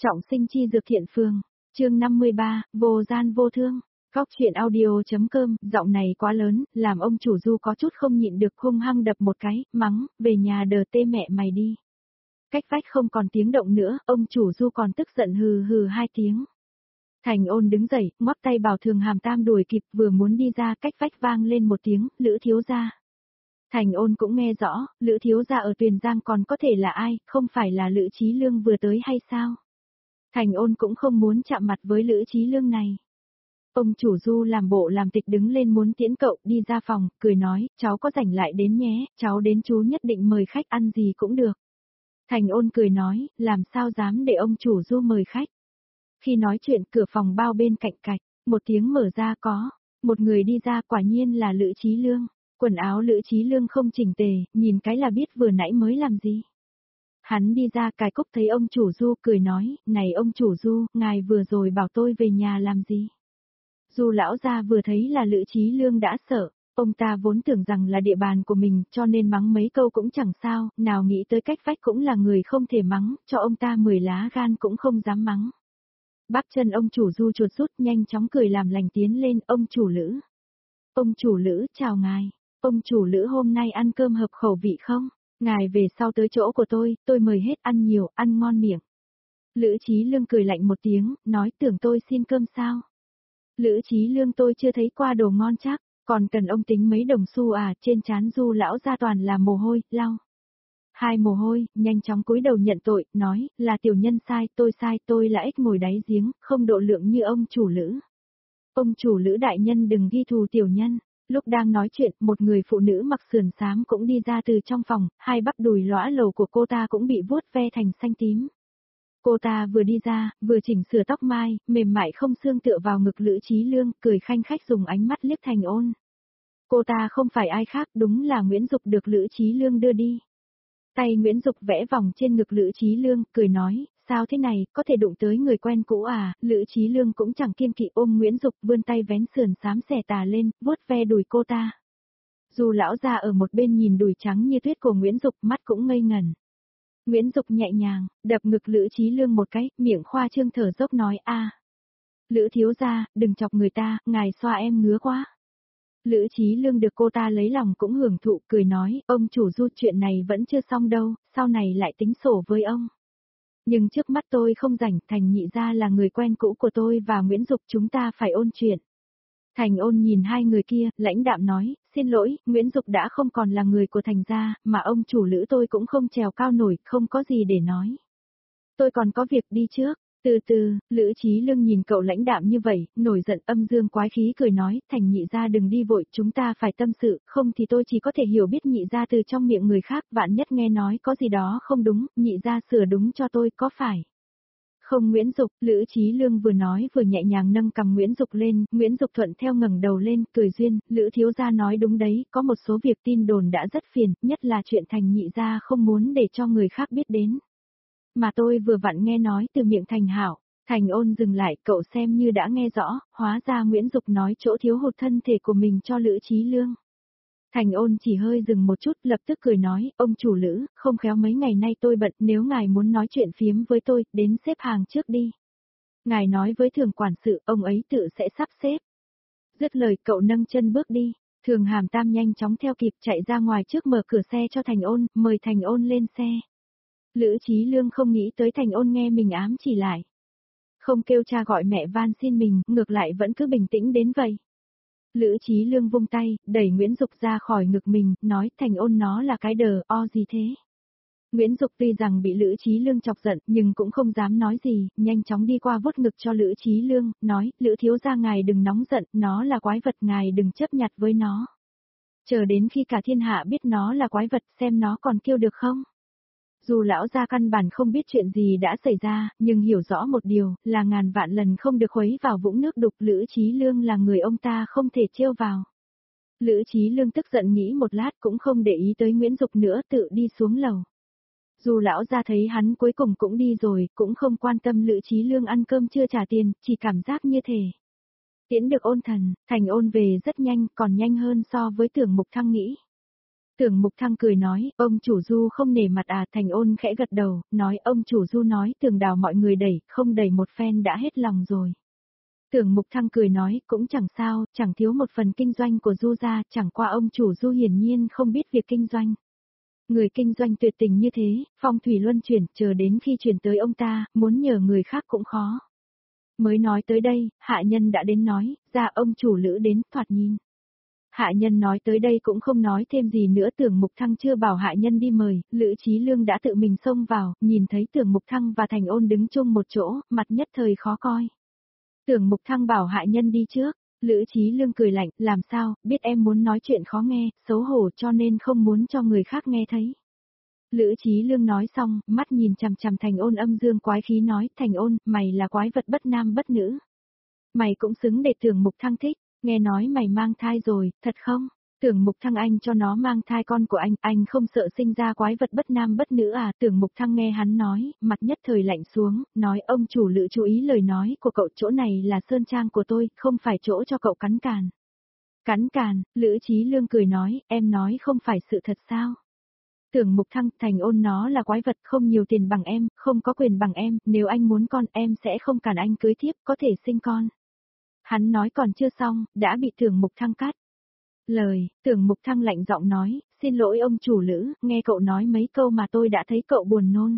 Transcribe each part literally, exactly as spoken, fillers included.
Trọng sinh chi dược thiện phương, chương năm mươi ba, vô gian vô thương. Góc chuyện audio.com, giọng này quá lớn, làm ông chủ Du có chút không nhịn được hung hăng đập một cái, mắng, về nhà đờ tê mẹ mày đi. Cách vách không còn tiếng động nữa, ông chủ Du còn tức giận hừ hừ hai tiếng. Thành Ôn đứng dậy, ngoắc tay bảo Thường Hàm Tam đuổi kịp, vừa muốn đi ra, cách vách vang lên một tiếng, Lữ thiếu gia. Thành Ôn cũng nghe rõ, Lữ thiếu gia ở Tuyền Giang còn có thể là ai, không phải là Lữ Chí Lương vừa tới hay sao? Thành Ôn cũng không muốn chạm mặt với Lữ Chí Lương này. Ông chủ Du làm bộ làm tịch đứng lên muốn tiễn cậu đi ra phòng, cười nói, cháu có rảnh lại đến nhé, cháu đến chú nhất định mời khách ăn gì cũng được. Thành Ôn cười nói, làm sao dám để ông chủ Du mời khách. Khi nói chuyện cửa phòng bao bên cạnh cạch, một tiếng mở ra có, một người đi ra quả nhiên là Lữ Chí Lương, quần áo Lữ Chí Lương không chỉnh tề, nhìn cái là biết vừa nãy mới làm gì. Hắn đi ra cài cúc thấy ông chủ Du cười nói, này ông chủ Du, ngài vừa rồi bảo tôi về nhà làm gì? Du lão gia vừa thấy là Lữ Chí Lương đã sợ, ông ta vốn tưởng rằng là địa bàn của mình cho nên mắng mấy câu cũng chẳng sao, nào nghĩ tới cách vách cũng là người không thể mắng, cho ông ta mười lá gan cũng không dám mắng. Bắp chân ông chủ Du chuột rút nhanh chóng cười làm lành tiến lên, ông chủ Lữ. Ông chủ Lữ chào ngài, ông chủ Lữ hôm nay ăn cơm hợp khẩu vị không? Ngài về sau tới chỗ của tôi, tôi mời hết ăn nhiều, ăn ngon miệng. Lữ Chí Lương cười lạnh một tiếng, nói tưởng tôi xin cơm sao? Lữ Chí Lương tôi chưa thấy qua đồ ngon chắc, còn cần ông tính mấy đồng xu à, trên trán Du lão ra toàn là mồ hôi, lau. Hai mồ hôi, nhanh chóng cúi đầu nhận tội, nói, là tiểu nhân sai, tôi sai, tôi là ếch ngồi đáy giếng, không độ lượng như ông chủ Lữ. Ông chủ Lữ đại nhân đừng ghi thù tiểu nhân. Lúc đang nói chuyện, một người phụ nữ mặc sườn xám cũng đi ra từ trong phòng, hai bắp đùi lõa lồ của cô ta cũng bị vuốt ve thành xanh tím. Cô ta vừa đi ra, vừa chỉnh sửa tóc mai, mềm mại không xương tựa vào ngực Lữ Chí Lương, cười khanh khách dùng ánh mắt liếc Thành Ôn. Cô ta không phải ai khác, đúng là Nguyễn Dục được Lữ Chí Lương đưa đi. Tay Nguyễn Dục vẽ vòng trên ngực Lữ Chí Lương, cười nói, sao thế này, có thể đụng tới người quen cũ à, Lữ Chí Lương cũng chẳng kiêng kỵ ôm Nguyễn Dục vươn tay vén sườn xám xẻ tà lên, vuốt ve đùi cô ta. Dù lão già ở một bên nhìn đùi trắng như tuyết của Nguyễn Dục mắt cũng ngây ngẩn. Nguyễn Dục nhẹ nhàng, đập ngực Lữ Chí Lương một cái, miệng khoa trương thở dốc nói a, Lữ thiếu gia, đừng chọc người ta, ngài xoa em ngứa quá. Lữ Chí Lương được cô ta lấy lòng cũng hưởng thụ, cười nói, ông chủ Du chuyện này vẫn chưa xong đâu, sau này lại tính sổ với ông. Nhưng trước mắt tôi không rảnh, Thành nhị gia là người quen cũ của tôi và Nguyễn Dục chúng ta phải ôn chuyện. Thành Ôn nhìn hai người kia, lãnh đạm nói, xin lỗi, Nguyễn Dục đã không còn là người của Thành gia, mà ông chủ Lữ tôi cũng không trèo cao nổi, không có gì để nói. Tôi còn có việc đi trước. Từ từ, Lữ Chí Lương nhìn cậu lãnh đạm như vậy, nổi giận âm dương quái khí cười nói, Thành nhị gia đừng đi vội, chúng ta phải tâm sự, không thì tôi chỉ có thể hiểu biết nhị gia từ trong miệng người khác, vạn nhất nghe nói có gì đó không đúng, nhị gia sửa đúng cho tôi, có phải? Không Nguyễn Dục, Lữ Chí Lương vừa nói vừa nhẹ nhàng nâng cầm Nguyễn Dục lên, Nguyễn Dục thuận theo ngẩng đầu lên, cười duyên, Lữ thiếu gia nói đúng đấy, có một số việc tin đồn đã rất phiền, nhất là chuyện Thành nhị gia không muốn để cho người khác biết đến. Mà tôi vừa vặn nghe nói từ miệng Thành Hảo. Thành Ôn dừng lại, cậu xem như đã nghe rõ, hóa ra Nguyễn Dục nói chỗ thiếu hụt thân thể của mình cho Lữ Chí Lương. Thành Ôn chỉ hơi dừng một chút, lập tức cười nói, ông chủ Lữ, không khéo mấy ngày nay tôi bận, nếu ngài muốn nói chuyện phiếm với tôi, đến xếp hàng trước đi. Ngài nói với Thường quản sự, ông ấy tự sẽ sắp xếp. Dứt lời cậu nâng chân bước đi, Thường Hàm Tam nhanh chóng theo kịp chạy ra ngoài trước mở cửa xe cho Thành Ôn, mời Thành Ôn lên xe. Lữ Chí Lương không nghĩ tới Thành Ôn nghe mình ám chỉ lại. Không kêu cha gọi mẹ van xin mình, ngược lại vẫn cứ bình tĩnh đến vậy. Lữ Chí Lương vung tay, đẩy Nguyễn Dục ra khỏi ngực mình, nói Thành Ôn nó là cái đờ o gì thế. Nguyễn Dục tuy rằng bị Lữ Chí Lương chọc giận nhưng cũng không dám nói gì, nhanh chóng đi qua vuốt ngực cho Lữ Chí Lương, nói, Lữ thiếu gia ngài đừng nóng giận, nó là quái vật ngài đừng chấp nhặt với nó. Chờ đến khi cả thiên hạ biết nó là quái vật xem nó còn kêu được không. Dù lão gia căn bản không biết chuyện gì đã xảy ra, nhưng hiểu rõ một điều, là ngàn vạn lần không được khuấy vào vũng nước đục, Lữ Chí Lương là người ông ta không thể trêu vào. Lữ Chí Lương tức giận nghĩ một lát cũng không để ý tới Nguyễn Dục nữa, tự đi xuống lầu. Dù lão gia thấy hắn cuối cùng cũng đi rồi, cũng không quan tâm Lữ Chí Lương ăn cơm chưa trả tiền, chỉ cảm giác như thể tiễn được Ôn thần, Thành Ôn về rất nhanh, còn nhanh hơn so với Tưởng Mục Thăng nghĩ. Tưởng Mục Thăng cười nói, ông chủ Du không nể mặt à, Thành Ôn khẽ gật đầu, nói ông chủ Du nói Tưởng Đào mọi người đẩy, không đẩy một phen đã hết lòng rồi. Tưởng Mục Thăng cười nói, cũng chẳng sao, chẳng thiếu một phần kinh doanh của Du gia, chẳng qua ông chủ Du hiển nhiên không biết việc kinh doanh. Người kinh doanh tuyệt tình như thế, phong thủy luân chuyển, chờ đến khi chuyển tới ông ta, muốn nhờ người khác cũng khó. Mới nói tới đây, hạ nhân đã đến nói, ra ông chủ Lữ đến, thoạt nhìn. Hạ nhân nói tới đây cũng không nói thêm gì nữa, Tưởng Mục Thăng chưa bảo hạ nhân đi mời, Lữ Chí Lương đã tự mình xông vào, nhìn thấy Tưởng Mục Thăng và Thành Ôn đứng chung một chỗ, mặt nhất thời khó coi. Tưởng Mục Thăng bảo hạ nhân đi trước, Lữ Chí Lương cười lạnh, làm sao, biết em muốn nói chuyện khó nghe, xấu hổ cho nên không muốn cho người khác nghe thấy. Lữ Chí Lương nói xong, mắt nhìn chằm chằm Thành Ôn âm dương quái khí nói, Thành Ôn, mày là quái vật bất nam bất nữ. Mày cũng xứng để Tưởng Mục Thăng thích, nghe nói mày mang thai rồi, thật không? Tưởng Mục Thăng anh cho nó mang thai con của anh, anh không sợ sinh ra quái vật bất nam bất nữ à? Tưởng Mục Thăng nghe hắn nói, mặt nhất thời lạnh xuống, nói ông chủ Lữ chú ý lời nói của cậu, chỗ này là sơn trang của tôi, không phải chỗ cho cậu cắn càn. Cắn càn, Lữ Chí Lương cười nói, em nói không phải sự thật sao? Tưởng Mục Thăng, Thành Ôn nó là quái vật, không nhiều tiền bằng em, không có quyền bằng em, nếu anh muốn con em sẽ không cản anh cưới thiếp, có thể sinh con. Hắn nói còn chưa xong, đã bị Tưởng Mục Thăng cắt. Lời, Tưởng Mục Thăng lạnh giọng nói, xin lỗi ông chủ Lữ, nghe cậu nói mấy câu mà tôi đã thấy cậu buồn nôn.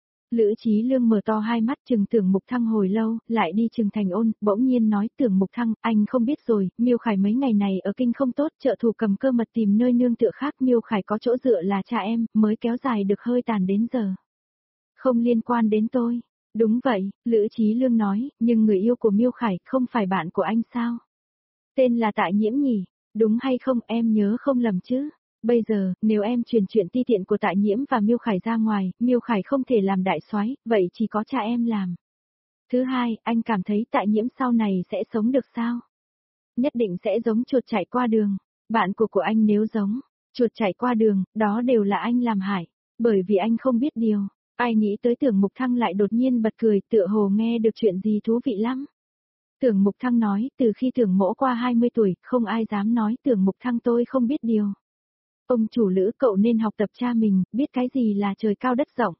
Lữ Chí Lương mở to hai mắt chừng Tưởng Mục Thăng hồi lâu, lại đi chừng Thành Ôn, bỗng nhiên nói, Tưởng Mục Thăng, anh không biết rồi, Miêu Khải mấy ngày này ở kinh không tốt, trợ thủ cầm cơ mật tìm nơi nương tựa khác, Miêu Khải có chỗ dựa là cha em, mới kéo dài được hơi tàn đến giờ. Không liên quan đến tôi. Đúng vậy, Lữ Chí Lương nói, nhưng người yêu của Miêu Khải không phải bạn của anh sao? Tên là Tạ Nhiễm nhỉ? Đúng hay không, em nhớ không lầm chứ? Bây giờ, nếu em truyền chuyện ti tiện của Tạ Nhiễm và Miêu Khải ra ngoài, Miêu Khải không thể làm đại soái, vậy chỉ có cha em làm. Thứ hai, anh cảm thấy Tạ Nhiễm sau này sẽ sống được sao? Nhất định sẽ giống chuột chạy qua đường. Bạn của của anh nếu giống chuột chạy qua đường, đó đều là anh làm hại. Bởi vì anh không biết điều. Ai nghĩ tới Tưởng Mục Thăng lại đột nhiên bật cười, tựa hồ nghe được chuyện gì thú vị lắm. Tưởng Mục Thăng nói, từ khi Tưởng Mỗ qua hai mươi tuổi, không ai dám nói Tưởng Mục Thăng tôi không biết điều. Ông chủ Lữ, cậu nên học tập cha mình, biết cái gì là trời cao đất rộng.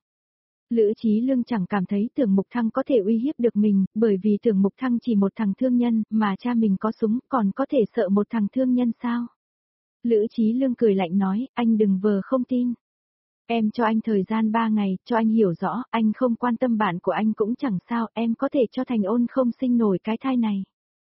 Lữ Chí Lương chẳng cảm thấy Tưởng Mục Thăng có thể uy hiếp được mình, bởi vì Tưởng Mục Thăng chỉ một thằng thương nhân, mà cha mình có súng, còn có thể sợ một thằng thương nhân sao? Lữ Chí Lương cười lạnh nói, anh đừng vờ không tin. Em cho anh thời gian ba ngày, cho anh hiểu rõ, anh không quan tâm bạn của anh cũng chẳng sao, em có thể cho Thành Ôn không sinh nổi cái thai này.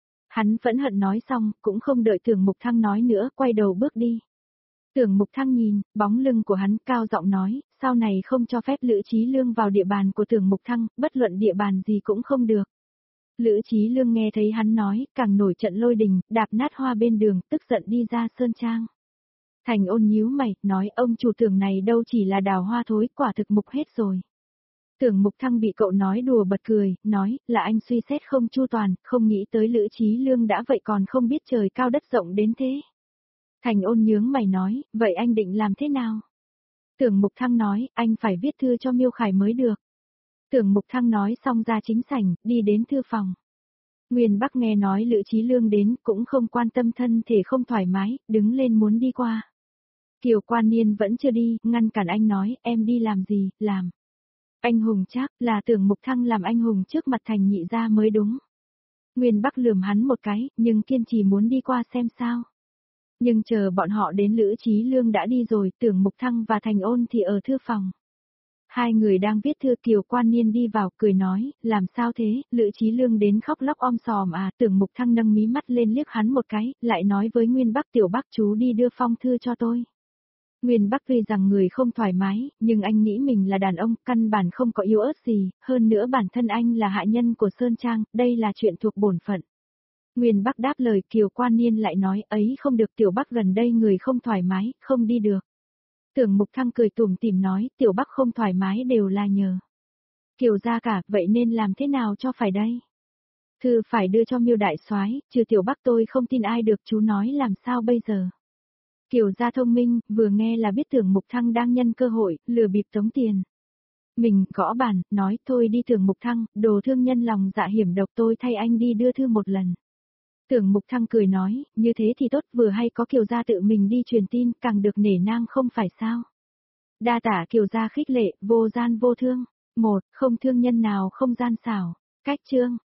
Hắn phẫn hận nói xong, cũng không đợi Tưởng Mục Thăng nói nữa, quay đầu bước đi. Tưởng Mục Thăng nhìn, bóng lưng của hắn cao giọng nói, sau này không cho phép Lữ Chí Lương vào địa bàn của Tưởng Mục Thăng, bất luận địa bàn gì cũng không được. Lữ Chí Lương nghe thấy hắn nói, càng nổi trận lôi đình, đạp nát hoa bên đường, tức giận đi ra sơn trang. Thành Ôn nhíu mày, nói ông chủ Tưởng này đâu chỉ là đào hoa thối, quả thực mục hết rồi. Tưởng Mục Thăng bị cậu nói đùa bật cười, nói, là anh suy xét không chu toàn, không nghĩ tới Lữ Chí Lương đã vậy còn không biết trời cao đất rộng đến thế. Thành Ôn nhướng mày nói, vậy anh định làm thế nào? Tưởng Mục Thăng nói, anh phải viết thư cho Miêu Khải mới được. Tưởng Mục Thăng nói xong ra chính sảnh, đi đến thư phòng. Nguyên Bắc nghe nói Lữ Chí Lương đến, cũng không quan tâm thân thể không thoải mái, đứng lên muốn đi qua. Kiều Quan Niên vẫn chưa đi, ngăn cản anh nói, em đi làm gì, làm. Anh hùng chắc là Tưởng Mục Thăng làm anh hùng trước mặt Thành nhị gia mới đúng. Nguyên Bắc lườm hắn một cái, nhưng kiên trì muốn đi qua xem sao. Nhưng chờ bọn họ đến Lữ Chí Lương đã đi rồi, Tưởng Mục Thăng và Thành Ôn thì ở thư phòng. Hai người đang viết thư, Kiều Quan Niên đi vào, cười nói, làm sao thế, Lữ Chí Lương đến khóc lóc om sòm à, Tưởng Mục Thăng nâng mí mắt lên liếc hắn một cái, lại nói với Nguyên Bắc, tiểu Bắc chú đi đưa phong thư cho tôi. Nguyên Bắc tuy rằng người không thoải mái, nhưng anh nghĩ mình là đàn ông, căn bản không có yếu ớt gì, hơn nữa bản thân anh là hạ nhân của Sơn Trang, đây là chuyện thuộc bổn phận. Nguyên Bắc đáp lời, Kiều Quan Niên lại nói, ấy không được, tiểu Bắc gần đây người không thoải mái, không đi được. Tưởng Mục Thăng cười tủm tỉm nói, tiểu Bắc không thoải mái đều là nhờ Kiều gia cả, vậy nên làm thế nào cho phải đây? Thư phải đưa cho Miêu đại soái, trừ tiểu Bắc tôi không tin ai được, chú nói làm sao bây giờ? Kiều gia thông minh, vừa nghe là biết Tưởng Mục Thăng đang nhân cơ hội, lừa bịp tống tiền. Mình gõ bàn, nói thôi đi Tưởng Mục Thăng, đồ thương nhân lòng dạ hiểm độc, tôi thay anh đi đưa thư một lần. Tưởng Mục Thăng cười nói, như thế thì tốt, vừa hay có Kiều gia tự mình đi truyền tin, càng được nể nang không phải sao. Đa tả Kiều gia khích lệ, vô gian vô thương. Một, không thương nhân nào không gian xảo. Cách chương.